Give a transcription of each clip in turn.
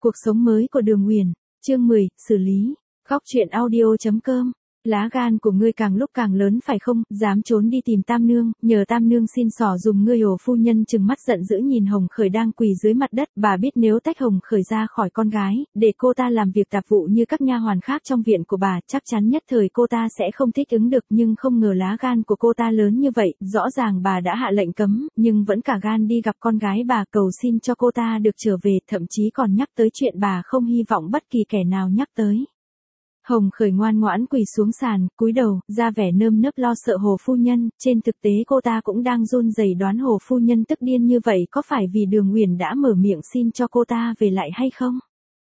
Cuộc sống mới của Đường Uyển, chương 10, xử lý. Góc truyện audio.com. Lá gan của ngươi càng lúc càng lớn phải không, dám trốn đi tìm Tam Nương, nhờ Tam Nương xin xỏ dùm ngươi. Hồ phu nhân trừng mắt giận dữ nhìn Hồng Khởi đang quỳ dưới mặt đất, bà biết nếu tách Hồng Khởi ra khỏi con gái, để cô ta làm việc tạp vụ như các nha hoàn khác trong viện của bà, chắc chắn nhất thời cô ta sẽ không thích ứng được, nhưng không ngờ lá gan của cô ta lớn như vậy, rõ ràng bà đã hạ lệnh cấm, nhưng vẫn cả gan đi gặp con gái bà cầu xin cho cô ta được trở về, thậm chí còn nhắc tới chuyện bà không hy vọng bất kỳ kẻ nào nhắc tới. Hồng Khởi ngoan ngoãn quỳ xuống sàn, cúi đầu, ra vẻ nơm nớp lo sợ Hồ phu nhân, trên thực tế cô ta cũng đang run rẩy đoán Hồ phu nhân tức điên như vậy có phải vì Đường Uyển đã mở miệng xin cho cô ta về lại hay không?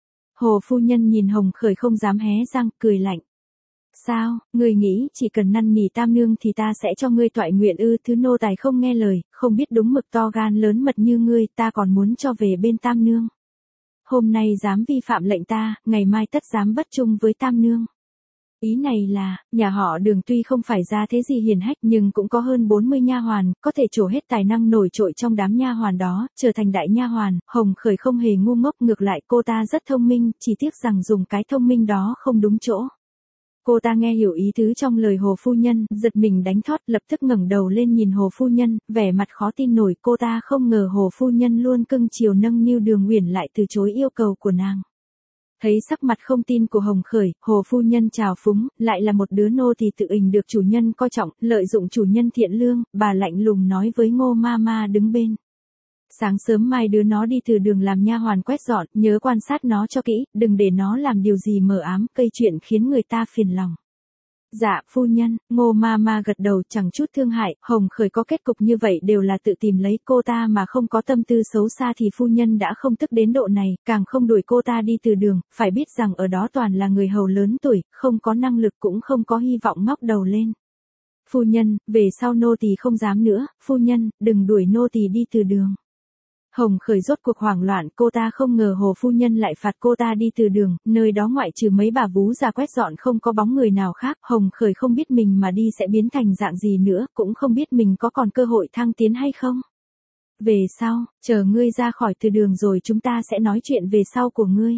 Hồ phu nhân nhìn Hồng Khởi không dám hé răng, cười lạnh. Sao, ngươi nghĩ chỉ cần năn nỉ Tam Nương thì ta sẽ cho ngươi toại nguyện ư? Thứ nô tài không nghe lời, không biết đúng mực to gan lớn mật như ngươi, ta còn muốn cho về bên Tam Nương. Hôm nay dám vi phạm lệnh ta, ngày mai tất dám bất trung với Tam Nương. Ý này là, nhà họ Đường tuy không phải ra thế gì hiền hách nhưng cũng có hơn 40 nha hoàn, có thể trổ hết tài năng nổi trội trong đám nha hoàn đó, trở thành đại nha hoàn. Hồng Khởi không hề ngu ngốc, ngược lại cô ta rất thông minh, chỉ tiếc rằng dùng cái thông minh đó không đúng chỗ. Cô ta nghe hiểu ý tứ trong lời Hồ phu nhân, giật mình đánh thót, lập tức ngẩng đầu lên nhìn Hồ phu nhân, vẻ mặt khó tin nổi. Cô ta không ngờ Hồ phu nhân luôn cưng chiều nâng niu Đường Uyển lại từ chối yêu cầu của nàng. Thấy sắc mặt không tin của Hồng Khởi, Hồ phu nhân trào phúng, lại là một đứa nô thì tự ình được chủ nhân coi trọng, lợi dụng chủ nhân thiện lương, bà lạnh lùng nói với Ngô ma ma đứng bên. Sáng sớm mai đưa nó đi từ đường làm nha hoàn quét dọn, nhớ quan sát nó cho kỹ, đừng để nó làm điều gì mờ ám, gây chuyện khiến người ta phiền lòng. Dạ, phu nhân. Ngô ma ma gật đầu chẳng chút thương hại. Hồng Khởi có kết cục như vậy đều là tự tìm lấy, cô ta mà không có tâm tư xấu xa thì phu nhân đã không tức đến độ này, càng không đuổi cô ta đi từ đường, phải biết rằng ở đó toàn là người hầu lớn tuổi, không có năng lực cũng không có hy vọng ngóc đầu lên. Phu nhân, về sau nô tỳ không dám nữa, phu nhân, đừng đuổi nô tỳ đi từ đường. Hồng Khởi rốt cuộc hoảng loạn, cô ta không ngờ Hồ phu nhân lại phạt cô ta đi từ đường, nơi đó ngoại trừ mấy bà vú già quét dọn không có bóng người nào khác. Hồng Khởi không biết mình mà đi sẽ biến thành dạng gì nữa, cũng không biết mình có còn cơ hội thăng tiến hay không. Về sau, chờ ngươi ra khỏi từ đường rồi chúng ta sẽ nói chuyện về sau của ngươi.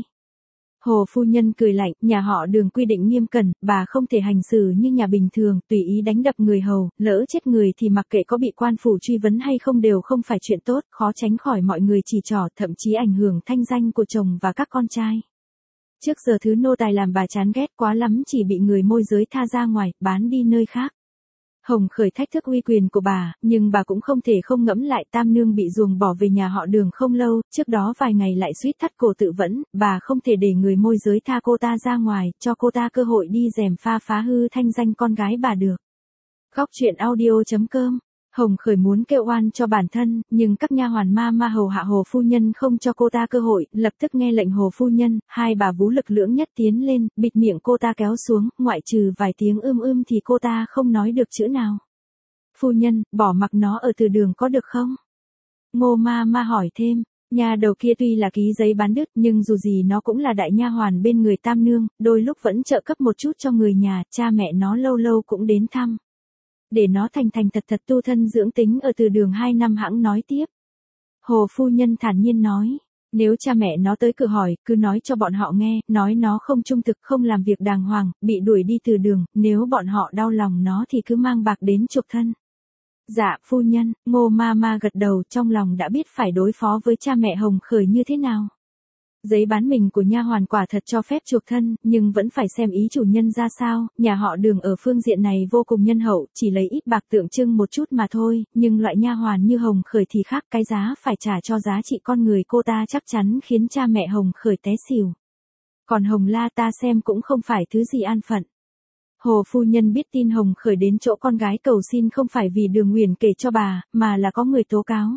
Hồ phu nhân cười lạnh, nhà họ Đường quy định nghiêm cẩn, bà không thể hành xử như nhà bình thường, tùy ý đánh đập người hầu, lỡ chết người thì mặc kệ có bị quan phủ truy vấn hay không đều không phải chuyện tốt, khó tránh khỏi mọi người chỉ trỏ, thậm chí ảnh hưởng thanh danh của chồng và các con trai. Trước giờ thứ nô tài làm bà chán ghét quá lắm chỉ bị người môi giới tha ra ngoài, bán đi nơi khác. Hồng Khởi thách thức uy quyền của bà, nhưng bà cũng không thể không ngẫm lại. Tam Nương bị ruồng bỏ về nhà họ Đường không lâu, trước đó vài ngày lại suýt thắt cổ tự vẫn, bà không thể để người môi giới tha cô ta ra ngoài, cho cô ta cơ hội đi gièm pha phá hư thanh danh con gái bà được. Góc truyện audio.com. Hồng Khởi muốn kêu oan cho bản thân, nhưng các nha hoàn ma hầu hạ Hồ phu nhân không cho cô ta cơ hội, lập tức nghe lệnh Hồ phu nhân, hai bà vú lực lưỡng nhất tiến lên, bịt miệng cô ta kéo xuống, ngoại trừ vài tiếng thì cô ta không nói được chữ nào. Phu nhân, bỏ mặc nó ở từ đường có được không? Ngô ma ma hỏi thêm. Nhà đầu kia tuy là ký giấy bán đứt nhưng dù gì nó cũng là đại nha hoàn bên người Tam Nương, đôi lúc vẫn trợ cấp một chút cho người nhà, cha mẹ nó lâu lâu cũng đến thăm. Để nó thành thật tu thân dưỡng tính ở từ đường 2 năm hẵng nói tiếp. Hồ phu nhân thản nhiên nói, nếu cha mẹ nó tới cửa hỏi, cứ nói cho bọn họ nghe, nói nó không trung thực, không làm việc đàng hoàng, bị đuổi đi từ đường, nếu bọn họ đau lòng nó thì cứ mang bạc đến chuộc thân. Dạ, phu nhân. Ngô ma ma gật đầu, trong lòng đã biết phải đối phó với cha mẹ Hồng Khởi như thế nào. Giấy bán mình của nha hoàn quả thật cho phép chuộc thân, nhưng vẫn phải xem ý chủ nhân ra sao. Nhà họ Đường ở phương diện này vô cùng nhân hậu, chỉ lấy ít bạc tượng trưng một chút mà thôi, nhưng loại nha hoàn như Hồng Khởi thì khác, cái giá phải trả cho giá trị con người cô ta chắc chắn khiến cha mẹ Hồng Khởi té xỉu. Còn Hồng La ta xem cũng không phải thứ gì an phận. Hồ phu nhân biết tin Hồng Khởi đến chỗ con gái cầu xin không phải vì Đường Uyển kể cho bà, mà là có người tố cáo.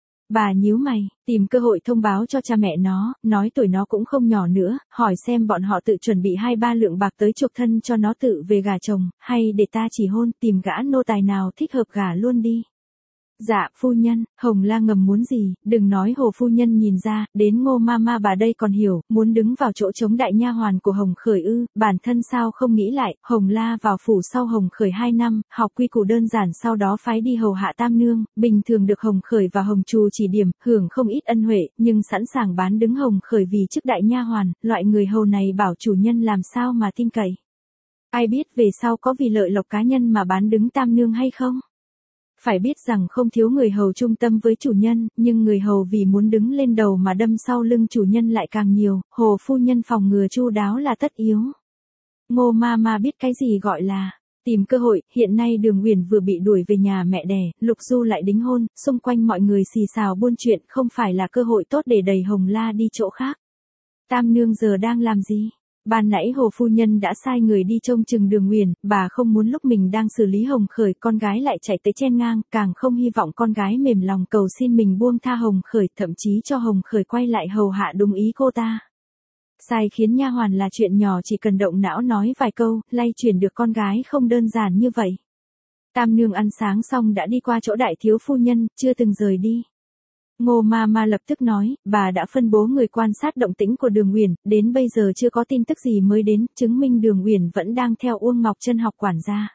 Bà nhíu mày, tìm cơ hội thông báo cho cha mẹ nó, nói tuổi nó cũng không nhỏ nữa, hỏi xem bọn họ tự chuẩn bị 2-3 lượng bạc tới chuộc thân cho nó tự về gả chồng, hay để ta chỉ hôn, tìm gã nô tài nào thích hợp gả luôn đi. Dạ, phu nhân, Hồng La ngầm muốn gì, đừng nói Hồ phu nhân nhìn ra, đến Ngô Mama bà đây còn hiểu, muốn đứng vào chỗ chống đại nha hoàn của Hồng Khởi ư, bản thân sao không nghĩ lại, Hồng La vào phủ sau Hồng Khởi 2 năm, học quy củ đơn giản sau đó phái đi hầu hạ tam nương, bình thường được Hồng Khởi và Hồng Trù chỉ điểm, hưởng không ít ân huệ, nhưng sẵn sàng bán đứng Hồng Khởi vì chức đại nha hoàn, loại người hầu này bảo chủ nhân làm sao mà tin cậy. Ai biết về sau có vì lợi lộc cá nhân mà bán đứng tam nương hay không? Phải biết rằng không thiếu người hầu trung tâm với chủ nhân, nhưng người hầu vì muốn đứng lên đầu mà đâm sau lưng chủ nhân lại càng nhiều, Hồ phu nhân phòng ngừa chu đáo là tất yếu. Ngô Mama biết cái gì gọi là tìm cơ hội, hiện nay Đường Uyển vừa bị đuổi về nhà mẹ đẻ, Lục Du lại đính hôn, xung quanh mọi người xì xào buôn chuyện, không phải là cơ hội tốt để đẩy Hồng La đi chỗ khác. Tam nương giờ đang làm gì? Ban nãy Hồ phu nhân đã sai người đi trông chừng Đường Uyển, bà không muốn lúc mình đang xử lý Hồng Khởi, con gái lại chạy tới chen ngang, càng không hy vọng con gái mềm lòng cầu xin mình buông tha Hồng Khởi, thậm chí cho Hồng Khởi quay lại hầu hạ đúng ý cô ta. Sai khiến nha hoàn là chuyện nhỏ, chỉ cần động não nói vài câu, lay chuyển được con gái không đơn giản như vậy. Tam nương ăn sáng xong đã đi qua chỗ đại thiếu phu nhân, chưa từng rời đi. Ngô Mama lập tức nói, bà đã phân bố người quan sát động tĩnh của Đường Uyển, đến bây giờ chưa có tin tức gì mới đến, chứng minh Đường Uyển vẫn đang theo Uông Ngọc Trân học quản gia.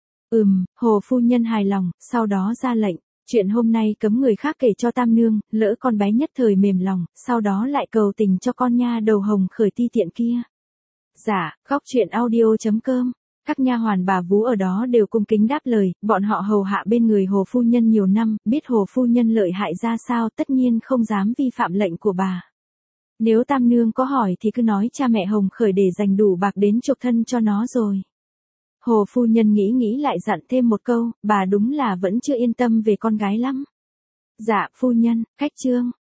Hồ phu nhân hài lòng, sau đó ra lệnh, chuyện hôm nay cấm người khác kể cho tam nương, lỡ con bé nhất thời mềm lòng, sau đó lại cầu tình cho con nha đầu Hồng Khởi ti tiện kia. Dạ, khóc chuyện audio.com. Các nha hoàn bà vú ở đó đều cung kính đáp lời, bọn họ hầu hạ bên người Hồ phu nhân nhiều năm, biết Hồ phu nhân lợi hại ra sao, tất nhiên không dám vi phạm lệnh của bà. Nếu tam nương có hỏi thì cứ nói cha mẹ Hồng Khởi để dành đủ bạc đến chuộc thân cho nó rồi. Hồ phu nhân nghĩ lại dặn thêm một câu, bà đúng là vẫn chưa yên tâm về con gái lắm. Dạ, phu nhân, khách trương.